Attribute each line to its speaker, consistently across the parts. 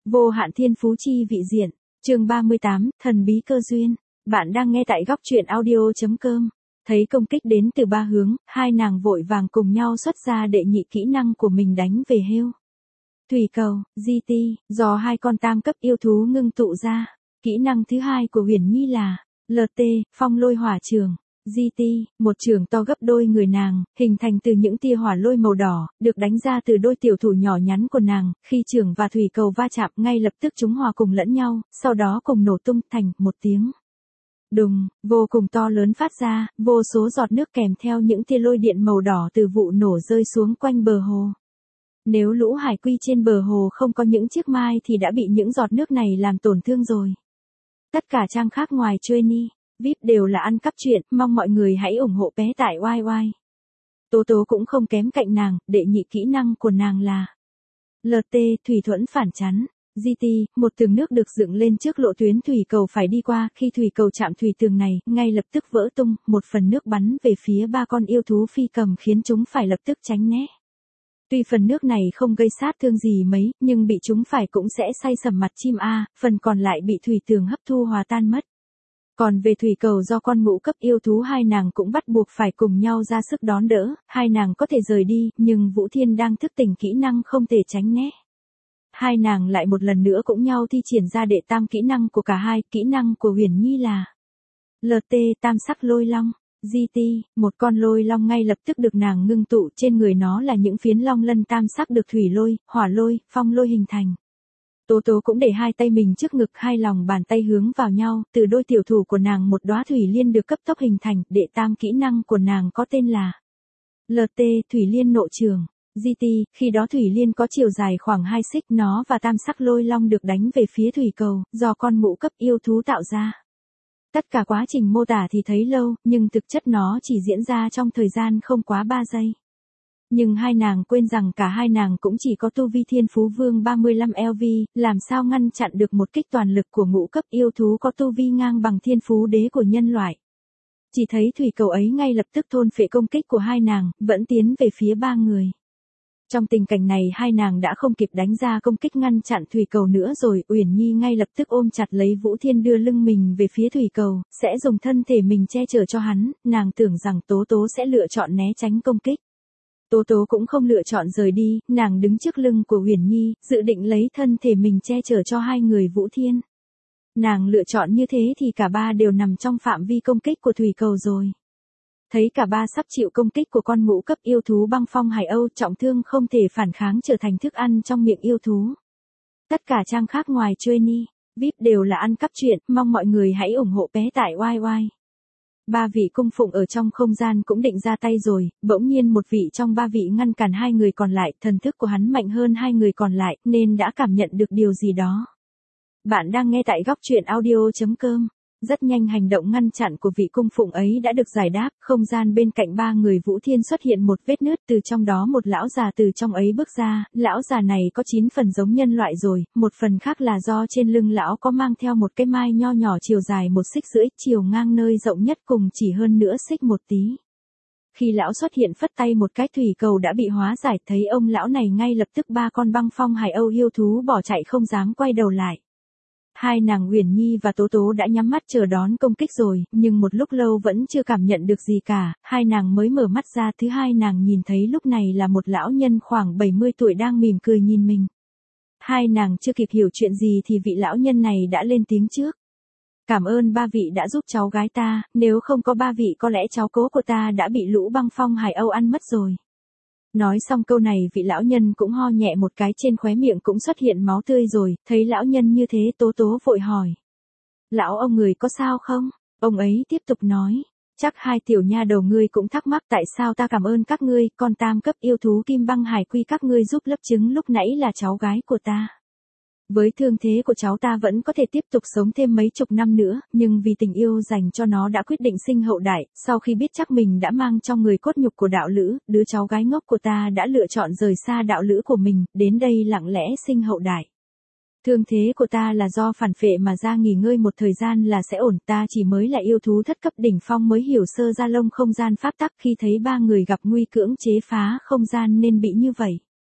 Speaker 1: Vô hạn thiên phú chi vị diện. Chương 38, thần bí cơ duyên. Bạn đang nghe tại góc truyện audio.com. Thấy công kích đến từ ba hướng, hai nàng vội vàng cùng nhau xuất ra đệ nhị kỹ năng của mình đánh về heo. Thủy cầu, GT, do hai con tam cấp yêu thú ngưng tụ ra. Kỹ năng thứ hai của Huyền Nhi là LT, phong lôi hỏa trường. GT, một trường to gấp đôi người nàng, hình thành từ những tia hỏa lôi màu đỏ, được đánh ra từ đôi tiểu thủ nhỏ nhắn của nàng, khi trường và thủy cầu va chạm ngay lập tức chúng hòa cùng lẫn nhau, sau đó cùng nổ tung thành một tiếng đùng, vô cùng to lớn phát ra, vô số giọt nước kèm theo những tia lôi điện màu đỏ từ vụ nổ rơi xuống quanh bờ hồ. Nếu lũ hải quy trên bờ hồ không có những chiếc mai thì đã bị những giọt nước này làm tổn thương rồi. Tất cả trang khác ngoài Trainee VIP đều là ăn cắp truyện, mong mọi người hãy ủng hộ bé tại YY. Tố Tố cũng không kém cạnh nàng, đệ nhị kỹ năng của nàng là LT, thủy thuẫn phản chắn. GT, một tường nước được dựng lên trước lộ tuyến thủy cầu phải đi qua, khi thủy cầu chạm thủy tường này, ngay lập tức vỡ tung, một phần nước bắn về phía ba con yêu thú phi cầm khiến chúng phải lập tức tránh né. Tuy phần nước này không gây sát thương gì mấy, nhưng bị chúng phải cũng sẽ say sầm mặt chim A, phần còn lại bị thủy tường hấp thu hòa tan mất. Còn về thủy cầu do con ngũ cấp yêu thú hai nàng cũng bắt buộc phải cùng nhau ra sức đón đỡ, hai nàng có thể rời đi, nhưng Vũ Thiên đang thức tỉnh kỹ năng không thể tránh né. Hai nàng lại một lần nữa cũng nhau thi triển ra đệ tam kỹ năng của cả hai, kỹ năng của Huyền Nhi là LT, tam sắc lôi long. GT, một con lôi long ngay lập tức được nàng ngưng tụ, trên người nó là những phiến long lân tam sắc được thủy lôi, hỏa lôi, phong lôi hình thành. Tố Tố cũng để hai tay mình trước ngực, hai lòng bàn tay hướng vào nhau, từ đôi tiểu thủ của nàng một đóa thủy liên được cấp tốc hình thành, đệ tam kỹ năng của nàng có tên là LT, thủy liên nộ trường. GT, khi đó thủy liên có chiều dài khoảng 2 xích, nó và tam sắc lôi long được đánh về phía thủy cầu, do con ngũ cấp yêu thú tạo ra. Tất cả quá trình mô tả thì thấy lâu, nhưng thực chất nó chỉ diễn ra trong thời gian không quá 3 giây. Nhưng hai nàng quên rằng cả hai nàng cũng chỉ có tu vi thiên phú vương 35 LV, làm sao ngăn chặn được một kích toàn lực của ngũ cấp yêu thú có tu vi ngang bằng thiên phú đế của nhân loại. Chỉ thấy thủy cầu ấy ngay lập tức thôn phệ công kích của hai nàng, vẫn tiến về phía ba người. Trong tình cảnh này hai nàng đã không kịp đánh ra công kích ngăn chặn thủy cầu nữa rồi, Uyển Nhi ngay lập tức ôm chặt lấy Vũ Thiên đưa lưng mình về phía thủy cầu, sẽ dùng thân thể mình che chở cho hắn, nàng tưởng rằng Tố Tố sẽ lựa chọn né tránh công kích. Tố Tố cũng không lựa chọn rời đi, nàng đứng trước lưng của Uyển Nhi, dự định lấy thân thể mình che chở cho hai người Vũ Thiên. Nàng lựa chọn như thế thì cả ba đều nằm trong phạm vi công kích của thủy cầu rồi. Thấy cả ba sắp chịu công kích của con ngũ cấp yêu thú băng phong hải âu, trọng thương không thể phản kháng trở thành thức ăn trong miệng yêu thú. Tất cả trang khác ngoài Trainee VIP đều là ăn cắp truyện, mong mọi người hãy ủng hộ bé tại YY. Ba vị cung phụng ở trong không gian cũng định ra tay rồi, bỗng nhiên một vị trong ba vị ngăn cản hai người còn lại, thần thức của hắn mạnh hơn hai người còn lại, nên đã cảm nhận được điều gì đó. Bạn đang nghe tại góc truyện audio.com. Rất nhanh hành động ngăn chặn của vị cung phụng ấy đã được giải đáp, không gian bên cạnh ba người Vũ Thiên xuất hiện một vết nứt, từ trong đó một lão già từ trong ấy bước ra, lão già này có 9 phần giống nhân loại rồi, một phần khác là do trên lưng lão có mang theo một cái mai nho nhỏ chiều dài 1,5 xích, chiều ngang nơi rộng nhất cùng chỉ hơn nửa xích một tí. Khi lão xuất hiện phất tay một cái, thủy cầu đã bị hóa giải, thấy ông lão này ngay lập tức ba con băng phong hải âu yêu thú bỏ chạy không dám quay đầu lại. Hai nàng Uyển Nhi và Tố Tố đã nhắm mắt chờ đón công kích rồi, nhưng một lúc lâu vẫn chưa cảm nhận được gì cả, hai nàng mới mở mắt ra. Thứ hai nàng nhìn thấy lúc này là một lão nhân khoảng 70 tuổi đang mỉm cười nhìn mình. Hai nàng chưa kịp hiểu chuyện gì thì vị lão nhân này đã lên tiếng trước. Cảm ơn ba vị đã giúp cháu gái ta, nếu không có ba vị có lẽ cháu cố của ta đã bị lũ băng phong hải âu ăn mất rồi. Nói xong câu này vị lão nhân cũng ho nhẹ một cái, trên khóe miệng cũng xuất hiện máu tươi rồi, thấy lão nhân như thế Tố Tố vội hỏi. Lão ông người có sao không? Ông ấy tiếp tục nói. Chắc hai tiểu nha đầu ngươi cũng thắc mắc tại sao ta cảm ơn các ngươi, con tam cấp yêu thú kim băng hải quy các ngươi giúp lấp trứng lúc nãy là cháu gái của ta. Với thương thế của cháu ta vẫn có thể tiếp tục sống thêm mấy chục năm nữa, nhưng vì tình yêu dành cho nó đã quyết định sinh hậu đại, sau khi biết chắc mình đã mang trong người cốt nhục của đạo lữ, đứa cháu gái ngốc của ta đã lựa chọn rời xa đạo lữ của mình, đến đây lặng lẽ sinh hậu đại. Thương thế của ta là do phản phệ mà ra nghỉ ngơi một thời gian là sẽ ổn, ta chỉ mới là yêu thú thất cấp đỉnh phong mới hiểu sơ ra lông không gian pháp tắc, khi thấy ba người gặp nguy cưỡng chế phá không gian nên bị như vậy.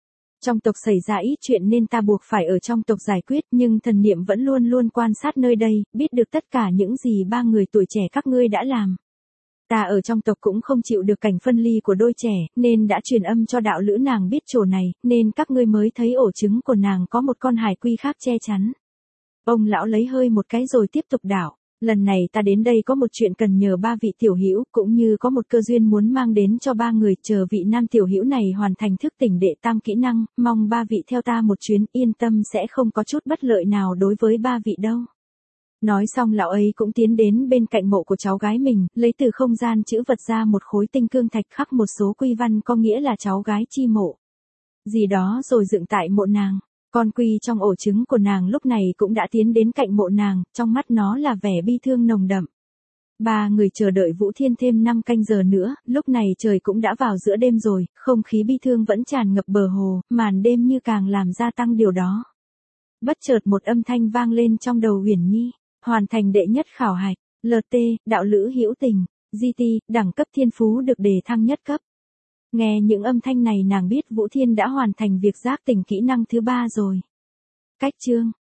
Speaker 1: Trong tộc xảy ra ít chuyện nên ta buộc phải ở trong tộc giải quyết, nhưng thần niệm vẫn luôn luôn quan sát nơi đây, biết được tất cả những gì ba người tuổi trẻ các ngươi đã làm. Ta ở trong tộc cũng không chịu được cảnh phân ly của đôi trẻ, nên đã truyền âm cho đạo lữ nàng biết chỗ này, nên các ngươi mới thấy ổ trứng của nàng có một con hải quy khác che chắn. Ông lão lấy hơi một cái rồi tiếp tục đảo. Lần này ta đến đây có một chuyện cần nhờ ba vị tiểu hữu, cũng như có một cơ duyên muốn mang đến cho ba người, chờ vị nam tiểu hữu này hoàn thành thức tỉnh đệ tam kỹ năng, mong ba vị theo ta một chuyến, yên tâm sẽ không có chút bất lợi nào đối với ba vị đâu. Nói xong lão ấy cũng tiến đến bên cạnh mộ của cháu gái mình, lấy từ không gian chữ vật ra một khối tinh cương thạch khắc một số quy văn có nghĩa là cháu gái chi mộ. Gì đó rồi dựng tại mộ nàng. Con quy trong ổ trứng của nàng lúc này cũng đã tiến đến cạnh mộ nàng, trong mắt nó là vẻ bi thương nồng đậm. Ba người chờ đợi Vũ Thiên thêm 5 canh giờ nữa, lúc này trời cũng đã vào giữa đêm rồi, không khí bi thương vẫn tràn ngập bờ hồ, màn đêm như càng làm gia tăng điều đó. Bất chợt một âm thanh vang lên trong đầu Huyền Nhi, hoàn thành đệ nhất khảo hạch, LT, đạo lữ hữu tình, GT, đẳng cấp thiên phú được đề thăng nhất cấp. Nghe những âm thanh này nàng biết Vũ Thiên đã hoàn thành việc giác tỉnh kỹ năng thứ 3 rồi. Cách chương